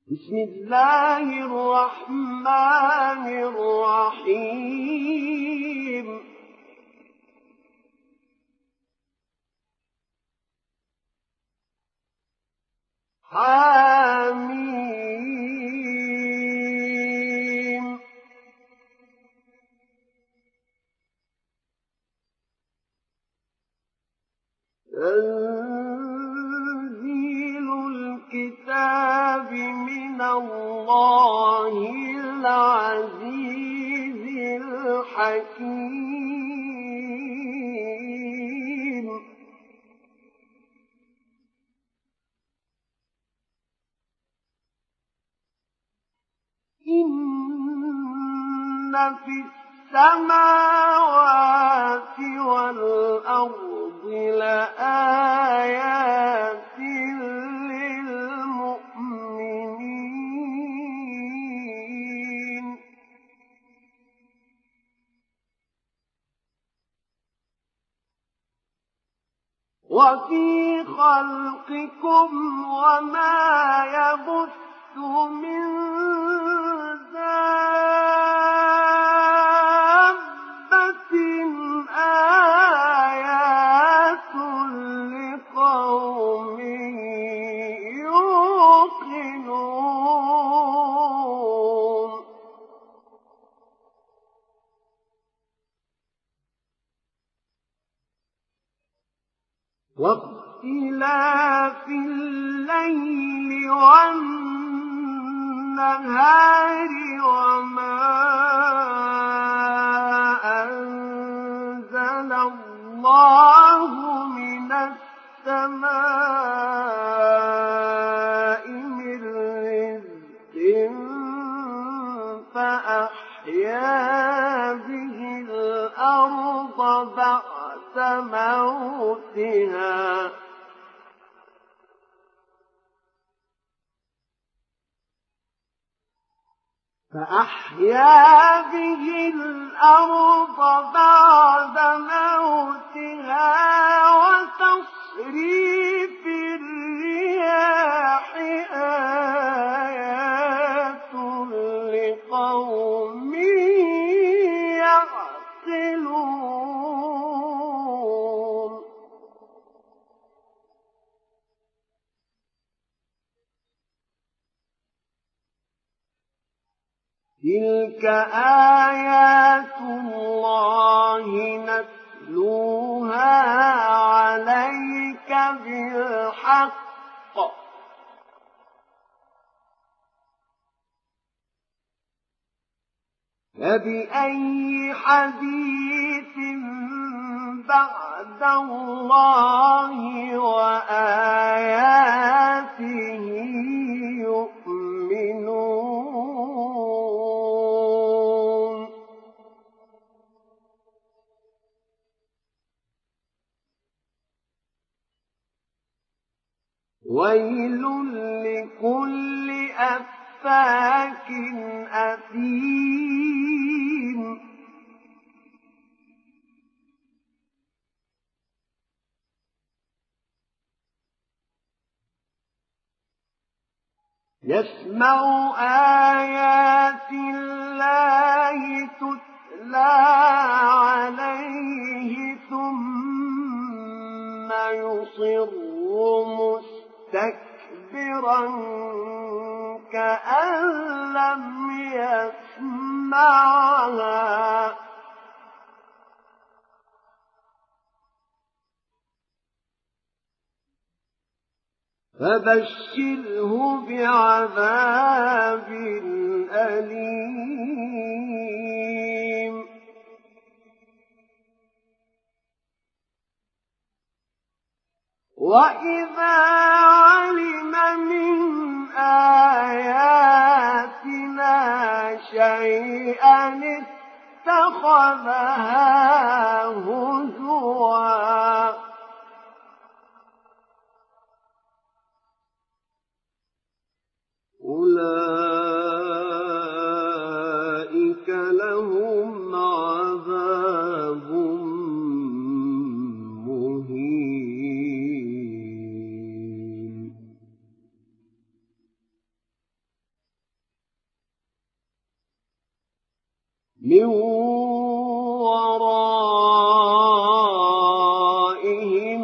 بسم الله الرحمن الرحيم حميم تنزيل الكتاب من الله العزيز الحكيم إن في السماوات والأرض لآيات للمؤمنين وفي خلقكم وما يبث من دابة آيات لقوم يوقنون واختلاف الليل والنهار وما أنزل الله من السماء من رزق فأحيا به الأرض بعد موتها وتصريف الرياح آيات لقوم يعقلون تلك آيات الله نتلوها عليك بالحق فبأي حديث بعد الله وآياته يؤمنون ويل لكل أفاك أثيم يسمع آيات الله تتلى عليه ثم يصر مستكبرا كأن لم يسمعها فبشره بعذاب أليم وإذا علم من آياتنا شيئا اتخذها هزوا أولئك لهم عذاب مهين من ورائهم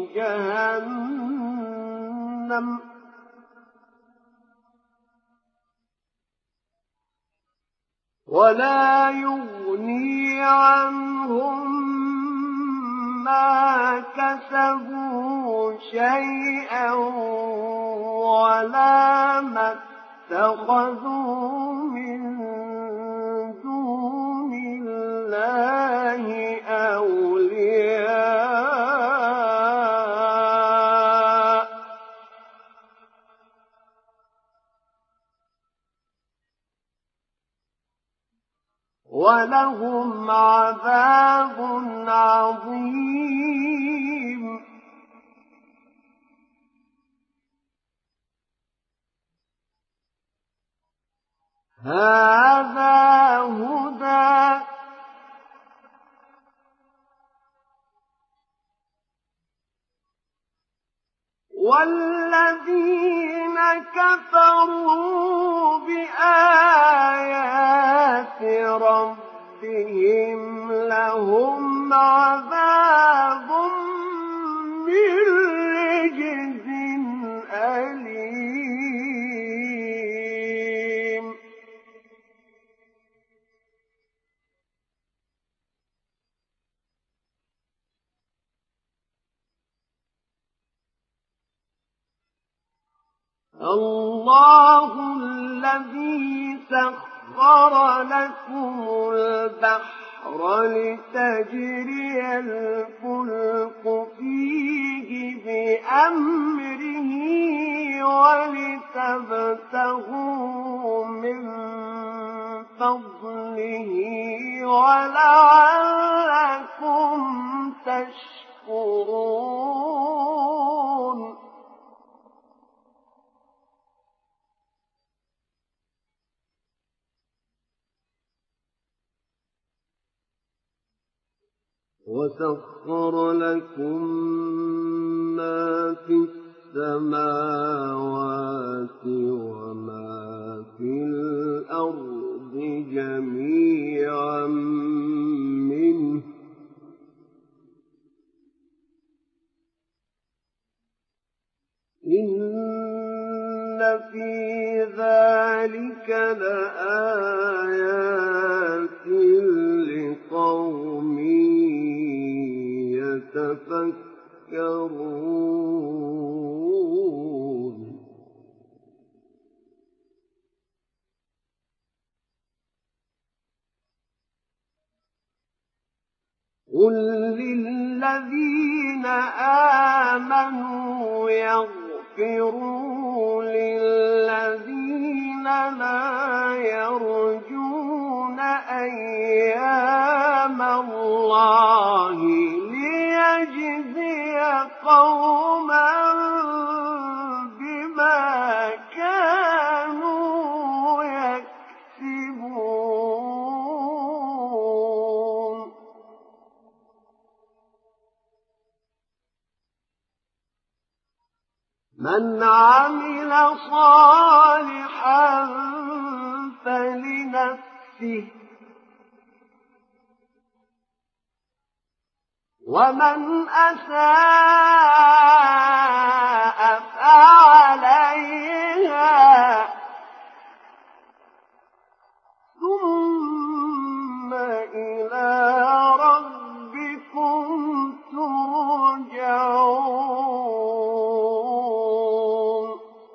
جهنم ولا يغني عنهم ما كسبوا شيئا ولا ما اتخذوا من دون الله أولياء ولهم عذاب عظيم. هذا هدى والذين كفروا بآيات ربهم لهم عذاب من رجز أليم. الله الذي سخر لكم البحر لتجري الفلك فيه بأمره ولتبتغوا من فضله ولعلكم تشكرون. وسخر لكم ما في السماوات وما في الأرض جميعا منه إن في ذلك لآيات لقوم يتفكرون. قل للذين آمنوا يغفروا للذين لا يرجون أيام الله ليجزي قوما بما كانوا يكسبون. من عمل صالحا فلنفسه ومن أساء فعليها ثم إلى ربكم ترجعون.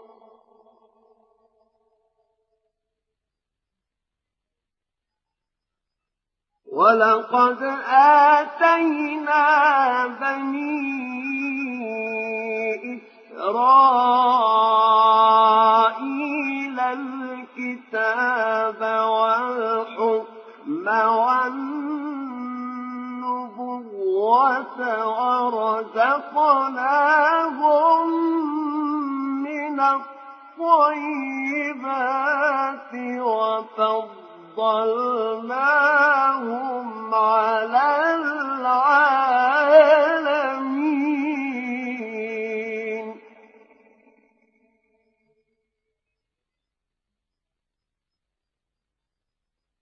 ولقد آتينا بني إسرائيل الكتاب والحكم والنبوة ورزقناهم من الطيبات وفضلناهم على العالمين.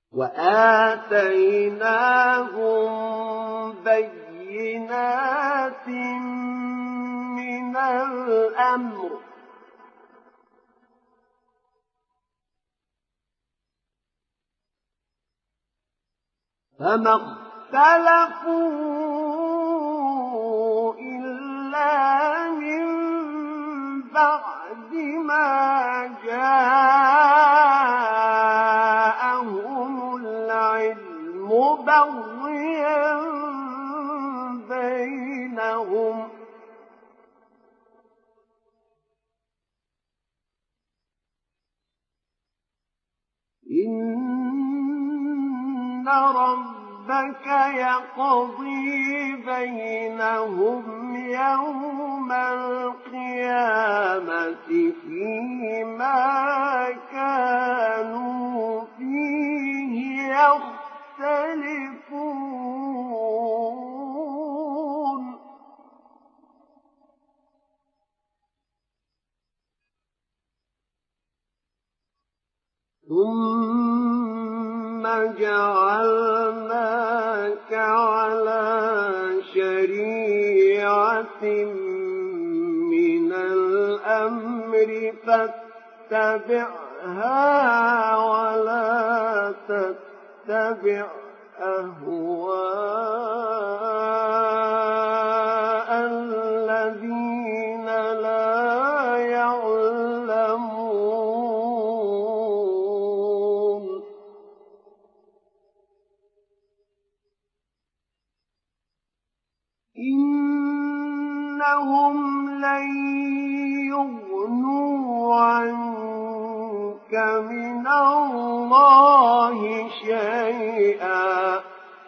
وآتيناهم بينات من الأمر فما اختلفوا إلا من بعد ما جاءهم العلم بغيا بينهم إن ربك يقضي بينهم يوم القيامة فيما كانوا فيه يختلفون ثم جعلناك على شريعة من الأمر فاتبعها ولا تتبع أهواء الذين لا يعلمون إنهم لن يغنوا عنك من الله شيئا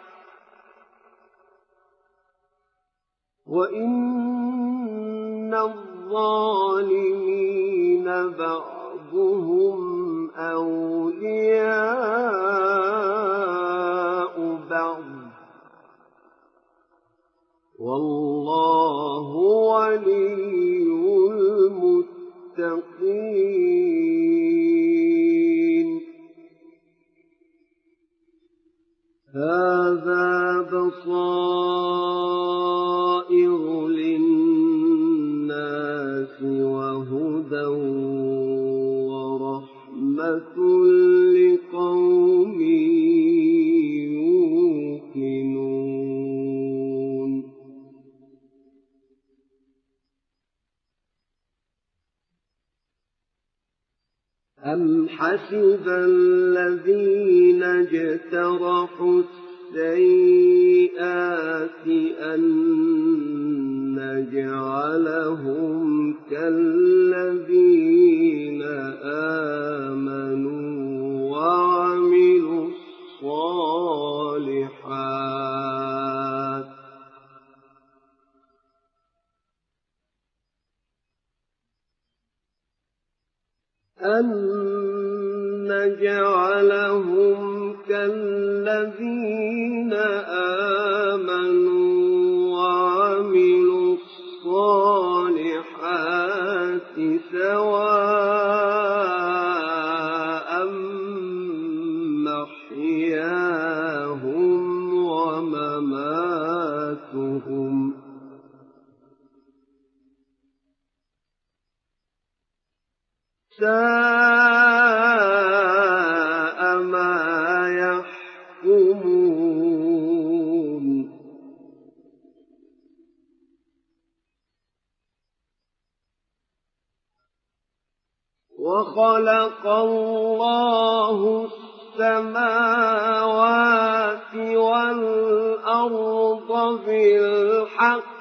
وإن الظالمين بعضهم أولياء بعض والله ولي المتقين هذا بصائر للناس وهدى ورحمة لقوم يوقنون أم حسب الذين اجترحوا السيئات أن نجعلهم كالذين آمنوا وعملوا الصالحات أن نجعلهم كالذين آمنوا وعملوا الصالحات سواء محياهم ومماتهم ساء ما يحكمون وخلق الله السماوات والأرض بالحق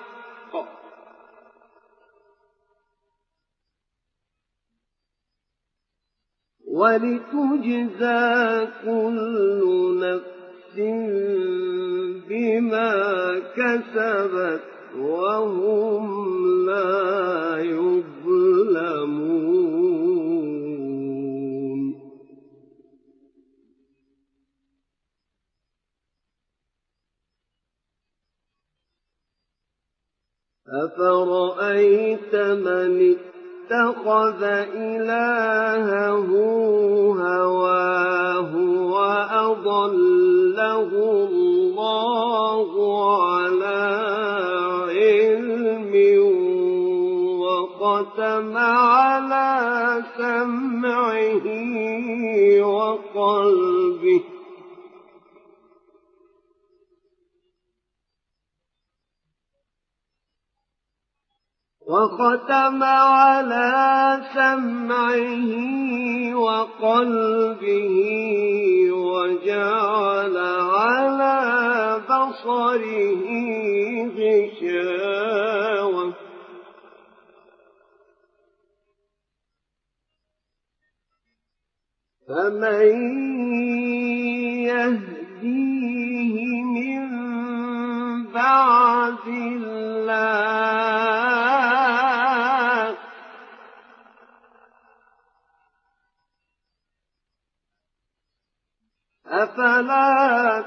ولتجزى كل نفس بما كسبت وهم لا يظلمون أفرأيت من اتخذ إلهه هواه وأضله سمعه وقلبه وختم على سمعه وقلبه وجعل على بصره غشاوة فمن يهديه من بعد الله أفلا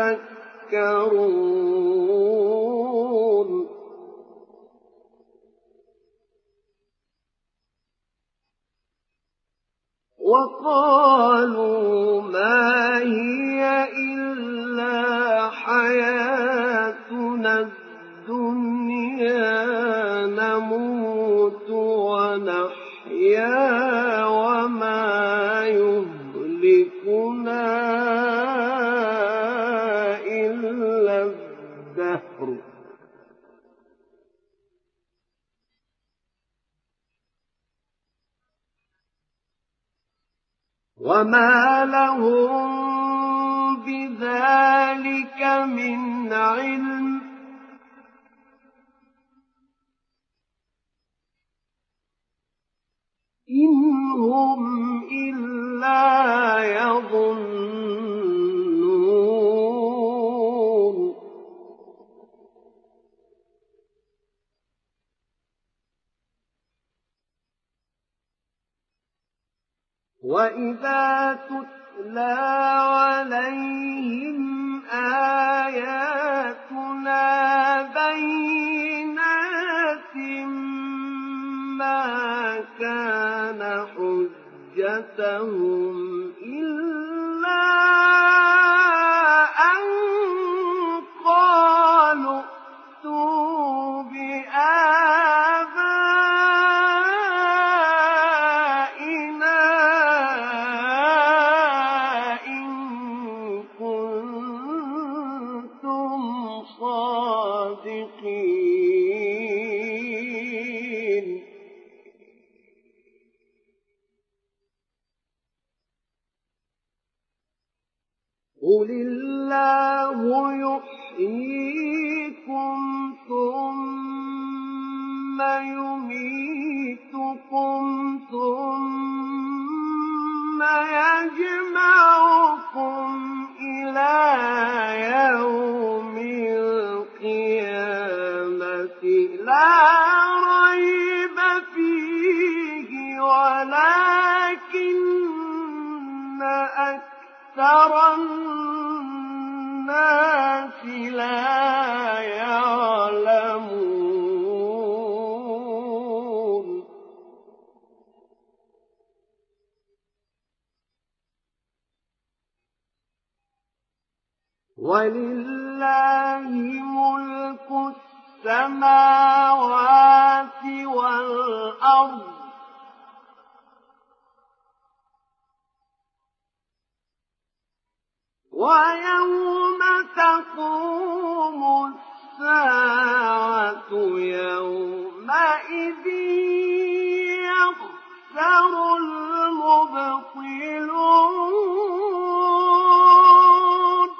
تذكرون وقالوا ما هي إلا حياتنا الدنيا نموت ونحيا وما يهلكنا إلا الدهر وما لهم بذلك من علم إن هم إلا يظنون وإذا تتلى عليهم آياتنا بينات ما كان حجتهم إلا أن قالوا ائتوا بآبائنا إن كنتم صادقين قل الله يحييكم ثم يميتكم ثم يجمعكم إلى يوم القيامة لا ريب فيه ولكن أكثر الناس لا يعلمون ولله ملك السماوات والأرض ويوم تقوم الساعة يومئذ يخسر المبطلون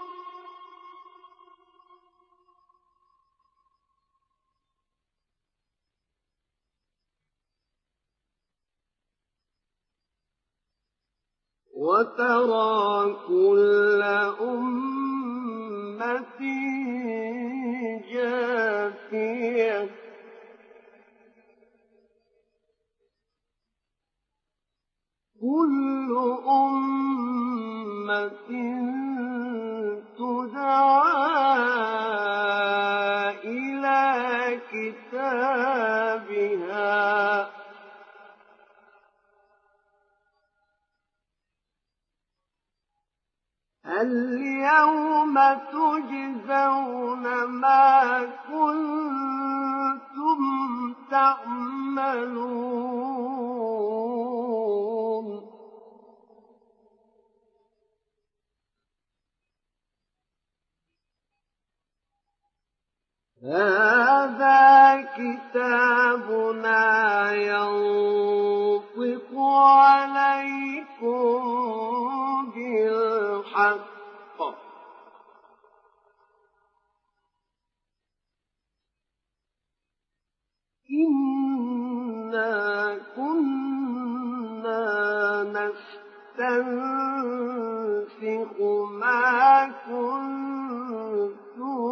وترى كل أمة جاثية كل أمة تدعى إلى كتابها اليوم تجزون ما كنتم تعملون هذا كتابنا ينطق عليكم بالحق إنا كنا نستنسخ ما كنتم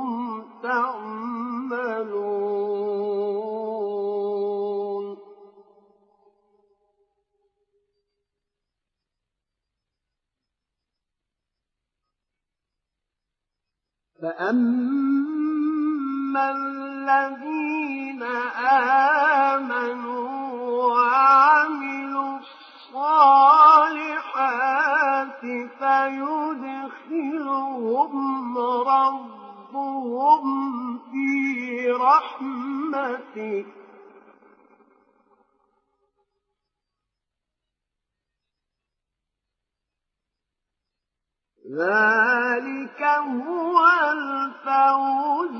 تعملون فأما الذين آمنوا وعملوا الصالحات فيدخلهم ربهم في رحمته ذلك هو الفوز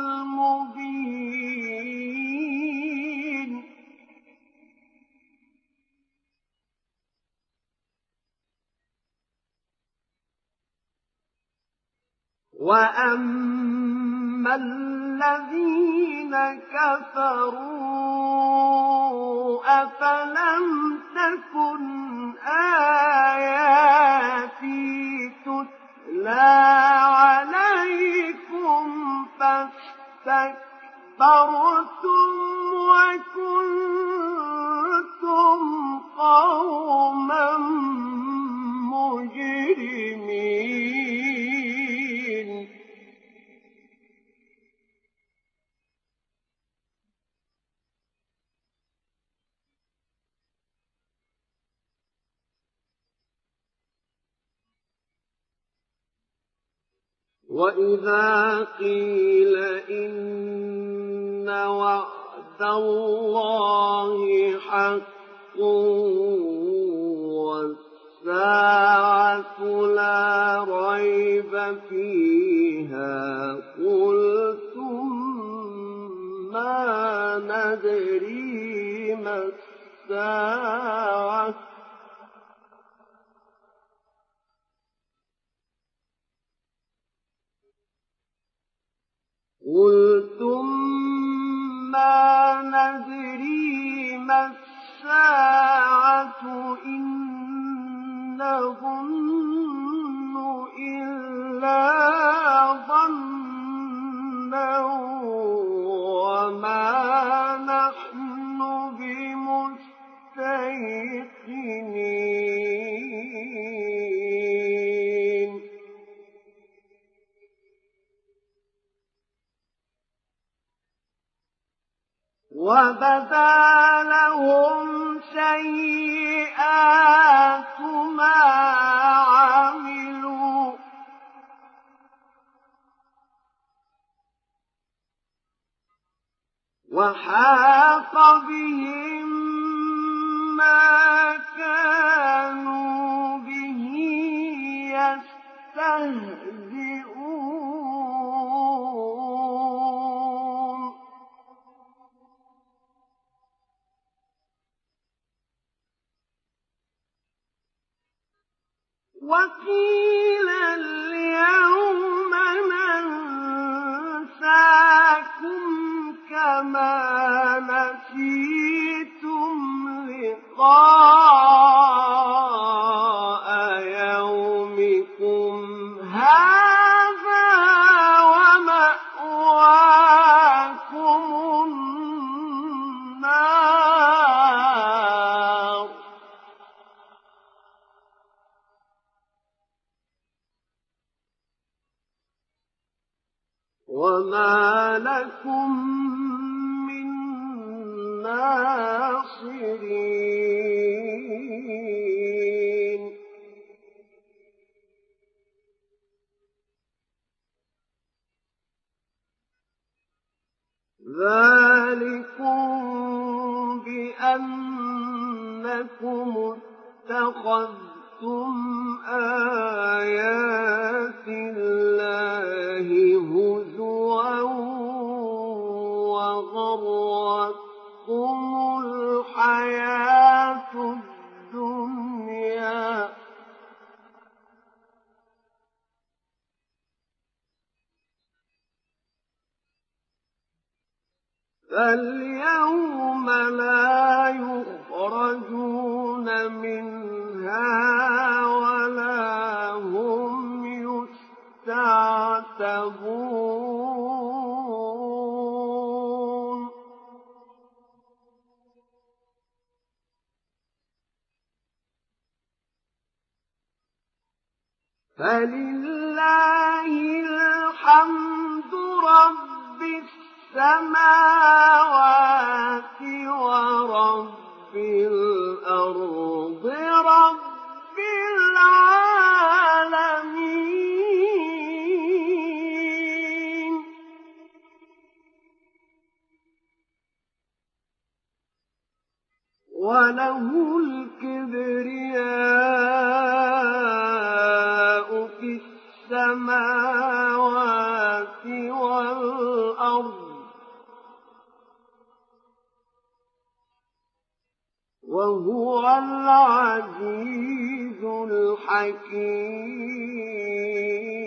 المبين وأما الذين كفروا أفلم تكن آياتي تتلى عليكم فاستكبرتم وكنتم قوما مجرمين وإذا قيل إن وعد الله حق والساعة لا ريب فيها قلتم ما ندري ما الساعة قلتم ما ندري ما الساعة إن نظن إلا ظنا وما نحن بمستيقنين وبدا لهم سيئات ما عملوا وحاق بهم ما كانوا به يستهزئون وقيل اليوم ننساكم كما نسيتم لقاء يومكم هذا ومأواكم النار وما لكم من ناصرين ذلكم بأنكم اتخذتم آيات الله هزوا فاليوم لا يخرجون منها ولا هم يستعتبون فلله الحمد رب السماوات ورب الأرض رب العالمين وله الكبرياء في السماوات والأرض وهو العزيز الحكيم